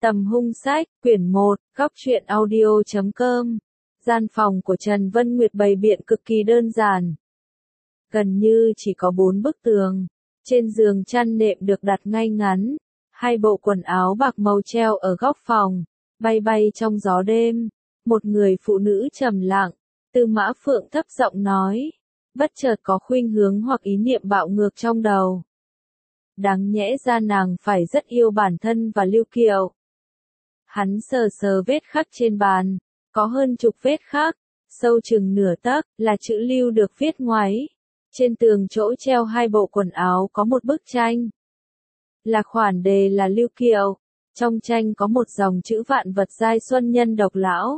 Tầm hung sách, quyển 1, góc truyện audio.com. Gian phòng của Trần Vân Nguyệt bày biện cực kỳ đơn giản. Gần như chỉ có 4 bức tường. Trên giường chăn nệm được đặt ngay ngắn. 2 bộ quần áo bạc màu treo ở góc phòng, bay bay trong gió đêm. Một người phụ nữ trầm lặng. Tư Mã Phượng thấp giọng nói. Bất chợt có khuynh hướng hoặc ý niệm bạo ngược trong đầu. Đáng nhẽ ra nàng phải rất yêu bản thân và Lưu Kiều. Hắn sờ sờ vết khắc trên bàn, có hơn chục vết khắc, sâu chừng nửa tấc, là chữ Lưu được viết ngoáy. Trên tường chỗ treo 2 bộ quần áo có một bức tranh. Là khoản đề là Lưu Kiều. Trong tranh có một dòng chữ vạn vật giai xuân nhân độc lão.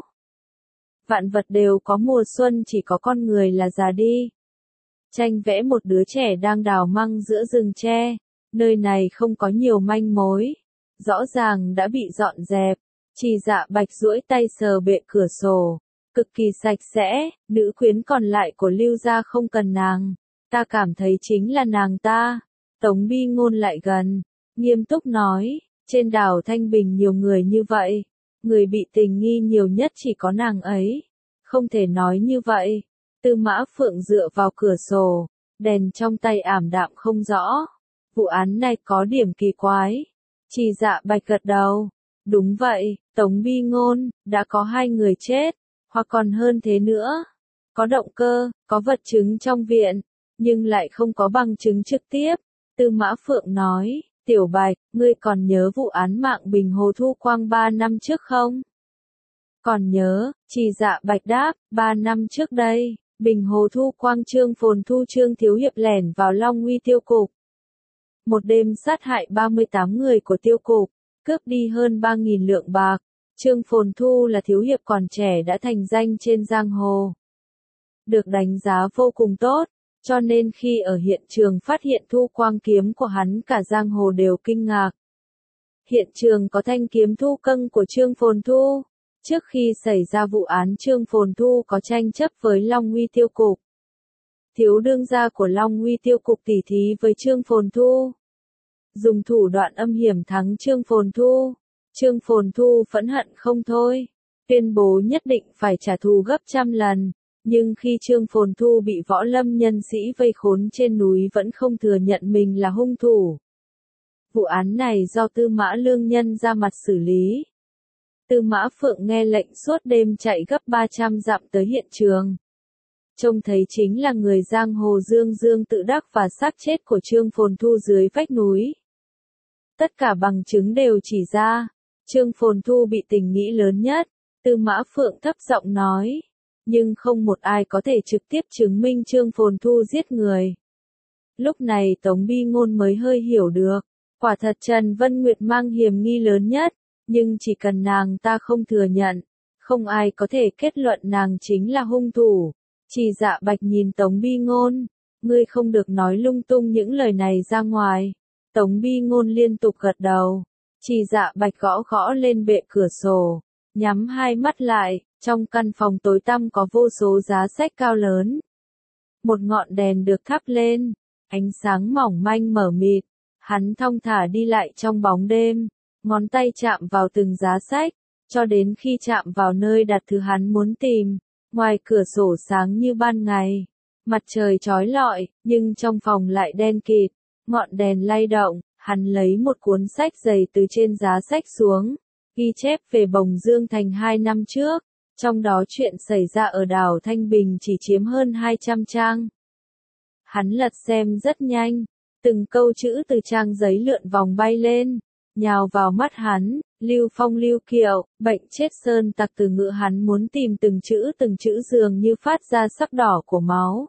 Vạn vật đều có mùa xuân, chỉ có con người là già đi. Tranh vẽ một đứa trẻ đang đào măng giữa rừng tre. Nơi này không có nhiều manh mối. Rõ ràng đã bị dọn dẹp. Trì Dạ Bạch duỗi tay sờ bệ cửa sổ. Cực kỳ sạch sẽ, nữ quyến còn lại của Lưu gia không cần nàng. Ta cảm thấy chính là nàng ta. Tống Bi Ngôn lại gần, nghiêm túc nói, trên đảo Thanh Bình nhiều người như vậy. Người bị tình nghi nhiều nhất chỉ có nàng ấy. Không thể nói như vậy. Tư Mã Phượng dựa vào cửa sổ, đèn trong tay ảm đạm không rõ. Vụ án này có điểm kỳ quái. Trì Dạ Bạch gật đầu. Đúng vậy, Tống Bi Ngôn, đã có 2 người chết, hoặc còn hơn thế nữa. Có động cơ, có vật chứng trong viện, nhưng lại không có bằng chứng trực tiếp. Tư Mã Phượng nói, Tiểu Bạch, ngươi còn nhớ vụ án mạng Bình Hồ Thu Quang 3 năm trước không? Còn nhớ, Trì Dạ Bạch đáp, 3 năm trước đây, Bình Hồ Thu Quang Trương Phồn Thu Trương Thiếu Hiệp lẻn vào Long Uy Tiêu Cục. Một đêm sát hại 38 người của Tiêu Cục, cướp đi hơn 3.000 lượng bạc. Trương Phồn Thu là thiếu hiệp còn trẻ đã thành danh trên giang hồ. Được đánh giá vô cùng tốt, cho nên khi ở hiện trường phát hiện thu quang kiếm của hắn cả giang hồ đều kinh ngạc. Hiện trường có thanh kiếm thu câng của Trương Phồn Thu. Trước khi xảy ra vụ án Trương Phồn Thu có tranh chấp với Long Uy Tiêu Cục. Thiếu đương gia của Long Uy Tiêu Cục tỉ thí với Trương Phồn Thu. Dùng thủ đoạn âm hiểm thắng Trương Phồn Thu. Trương Phồn Thu phẫn hận không thôi. Tuyên bố nhất định phải trả thù gấp trăm lần. Nhưng khi Trương Phồn Thu bị võ lâm nhân sĩ vây khốn trên núi vẫn không thừa nhận mình là hung thủ. Vụ án này do Tư Mã Lương Nhân ra mặt xử lý. Tư Mã Phượng nghe lệnh suốt đêm chạy gấp 300 dặm tới hiện trường. Trông thấy chính là người giang hồ Dương Dương tự đắc và xác chết của Trương Phồn Thu dưới vách núi. Tất cả bằng chứng đều chỉ ra, Trương Phồn Thu bị tình nghĩ lớn nhất. Tư Mã Phượng thấp giọng nói. Nhưng không một ai có thể trực tiếp chứng minh Trương Phồn Thu giết người. Lúc này Tống Bi Ngôn mới hơi hiểu được. Quả thật Trần Vân Nguyệt mang hiểm nghi lớn nhất. Nhưng chỉ cần nàng ta không thừa nhận, không ai có thể kết luận nàng chính là hung thủ. Trì Dạ Bạch nhìn Tống Bi Ngôn. Ngươi không được nói lung tung những lời này ra ngoài. Tống Bi Ngôn liên tục gật đầu. Trì Dạ Bạch gõ gõ lên bệ cửa sổ. Nhắm 2 mắt lại. Trong căn phòng tối tăm có vô số giá sách cao lớn. Một ngọn đèn được thắp lên. Ánh sáng mỏng manh mờ mịt. Hắn thong thả đi lại trong bóng đêm. Ngón tay chạm vào từng giá sách. Cho đến khi chạm vào nơi đặt thứ hắn muốn tìm. Ngoài cửa sổ sáng như ban ngày. Mặt trời chói lọi, nhưng trong phòng lại đen kịt. Ngọn đèn lay động, hắn lấy một cuốn sách dày từ trên giá sách xuống. Ghi chép về Bồng Dương Thành 2 năm trước. Trong đó chuyện xảy ra ở đảo Thanh Bình chỉ chiếm hơn 200 trang. Hắn lật xem rất nhanh. Từng câu chữ từ trang giấy lượn vòng bay lên. Nhào vào mắt hắn. Lưu Phong Lưu Kiều, bệnh chết sơn tặc, từ ngữ hắn muốn tìm từng chữ dường như phát ra sắc đỏ của máu.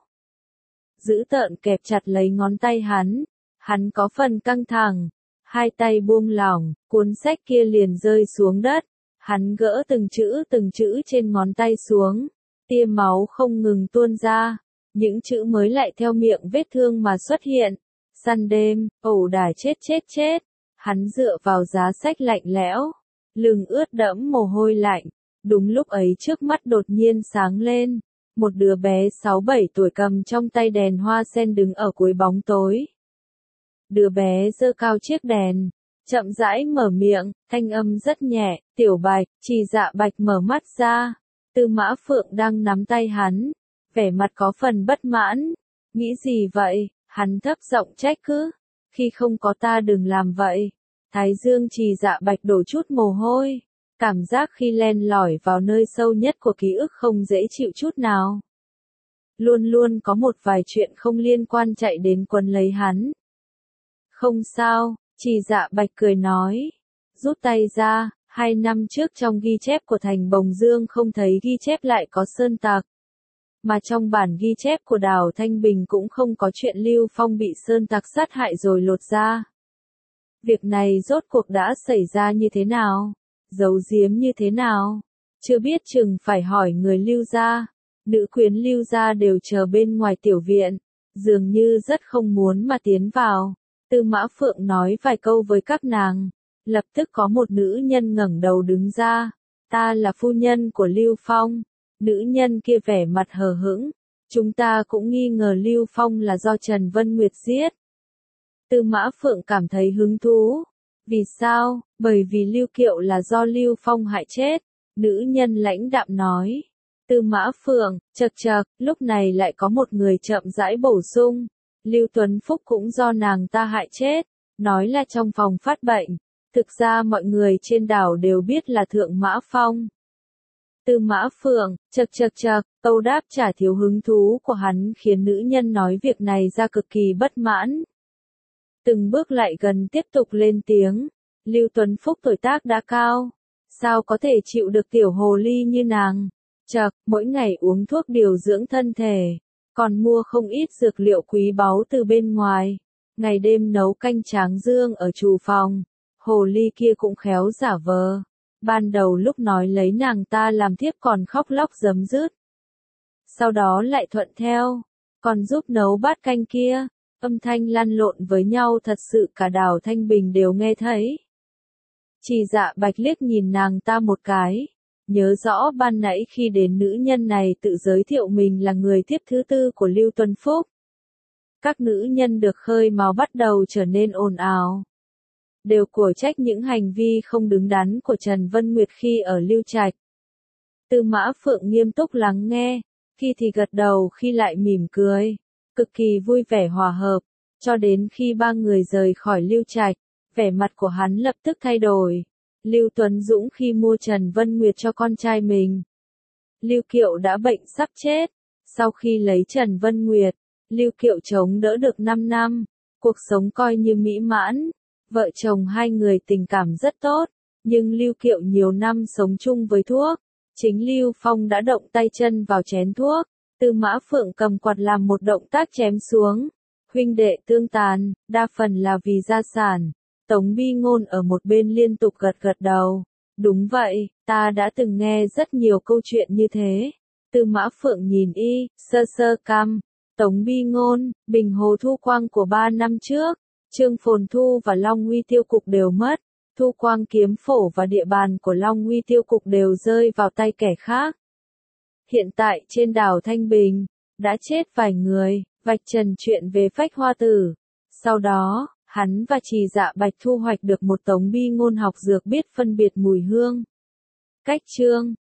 Dữ tợn kẹp chặt lấy ngón tay hắn. Hắn có phần căng thẳng. 2 tay buông lỏng, cuốn sách kia liền rơi xuống đất. Hắn gỡ từng chữ trên ngón tay xuống. Tia máu không ngừng tuôn ra. Những chữ mới lại theo miệng vết thương mà xuất hiện. Săn đêm, ẩu đả chết. Hắn dựa vào giá sách lạnh lẽo. Lưng ướt đẫm mồ hôi lạnh. Đúng lúc ấy trước mắt đột nhiên sáng lên. Một đứa bé 6-7 tuổi cầm trong tay đèn hoa sen đứng ở cuối bóng tối. Đứa bé giơ cao chiếc đèn. chậm rãi mở miệng, thanh âm rất nhẹ, Tiểu Bạch. Trì Dạ Bạch mở mắt ra, Tư Mã Phượng đang nắm tay hắn, vẻ mặt có phần bất mãn. Nghĩ gì vậy? Hắn thấp giọng trách cứ. Khi không có ta đừng làm vậy. Thái dương Trì Dạ Bạch đổ chút mồ hôi. Cảm giác khi len lỏi vào nơi sâu nhất của ký ức không dễ chịu chút nào. Luôn luôn có một vài chuyện không liên quan chạy đến quấn lấy hắn. Không sao, Trì Dạ Bạch cười nói. Rút tay ra, 2 năm trước trong ghi chép của thành Bồng Dương không thấy ghi chép lại có sơn tặc. Mà trong bản ghi chép của Đào Thanh Bình cũng không có chuyện Lưu Phong bị sơn tặc sát hại rồi lột da. Việc này rốt cuộc đã xảy ra như thế nào? Giấu giếm như thế nào? Chưa biết chừng phải hỏi người Lưu gia. Nữ quyến Lưu gia đều chờ bên ngoài tiểu viện, dường như rất không muốn mà tiến vào. Tư Mã Phượng nói vài câu với các nàng, lập tức có một nữ nhân ngẩng đầu đứng ra. Ta là phu nhân của Lưu Phong. Nữ nhân kia vẻ mặt hờ hững. Chúng ta cũng nghi ngờ Lưu Phong là do Trần Vân Nguyệt giết. Tư Mã Phượng cảm thấy hứng thú. Vì sao? Bởi vì Lưu Kiệu là do Lưu Phong hại chết. Nữ nhân lãnh đạm nói. Tư Mã Phượng, chậc chậc, lúc này lại có một người chậm rãi bổ sung. Lưu Tuấn Phúc cũng do nàng ta hại chết. Nói là trong phòng phát bệnh. Thực ra mọi người trên đảo đều biết là Thượng Mã Phong. Tư Mã Phượng, chậc chậc chậc, câu đáp trả thiếu hứng thú của hắn khiến nữ nhân nói việc này ra cực kỳ bất mãn. Từng bước lại gần tiếp tục lên tiếng. Lưu Tuấn Phúc tuổi tác đã cao. Sao có thể chịu được tiểu hồ ly như nàng? Chậc, mỗi ngày uống thuốc điều dưỡng thân thể. Còn mua không ít dược liệu quý báu từ bên ngoài. Ngày đêm nấu canh tráng dương ở trù phòng. Hồ ly kia cũng khéo giả vờ. Ban đầu lúc nói lấy nàng ta làm thiếp còn khóc lóc giấm dứt. Sau đó lại thuận theo. Còn giúp nấu bát canh kia. Âm thanh lăn lộn với nhau thật sự cả Đào Thanh Bình đều nghe thấy. Trì Dạ Bạch liếc nhìn nàng ta một cái. Nhớ rõ ban nãy khi đến nữ nhân này tự giới thiệu mình là người tiếp thứ tư của Lưu Tuấn Phúc. Các nữ nhân được khơi mào bắt đầu trở nên ồn ào. Đều cổ trách những hành vi không đứng đắn của Trần Vân Nguyệt khi ở Lưu Trạch. Tư Mã Phượng nghiêm túc lắng nghe, khi thì gật đầu khi lại mỉm cười, cực kỳ vui vẻ hòa hợp, cho đến khi ba người rời khỏi Lưu Trạch, vẻ mặt của hắn lập tức thay đổi. Lưu Tuấn Dũng khi mua Trần Vân Nguyệt cho con trai mình. Lưu Kiệu đã bệnh sắp chết, sau khi lấy Trần Vân Nguyệt, Lưu Kiệu chống đỡ được 5 năm, cuộc sống coi như mỹ mãn. Vợ chồng hai người tình cảm rất tốt, nhưng Lưu Kiệu nhiều năm sống chung với thuốc. Chính Lưu Phong đã động tay chân vào chén thuốc. Tư Mã Phượng cầm quạt làm một động tác chém xuống. Huynh đệ tương tàn, đa phần là vì gia sản. Tống Bi Ngôn ở một bên liên tục gật gật đầu. Đúng vậy, ta đã từng nghe rất nhiều câu chuyện như thế. Tư Mã Phượng nhìn y, sơ sơ cằm. Tống Bi Ngôn, Bình Hồ Thu Quang của 3 năm trước. Trương Phồn Thu và Long Uy Tiêu Cục đều mất. Thu Quang Kiếm Phổ và địa bàn của Long Uy Tiêu Cục đều rơi vào tay kẻ khác. Hiện tại trên đảo Thanh Bình, đã chết vài người, vạch trần chuyện về Phách Hoa Tử. Sau đó, hắn và Trì Dạ Bạch thu hoạch được một Tống Bi Ngôn học dược biết phân biệt mùi hương. Cách chương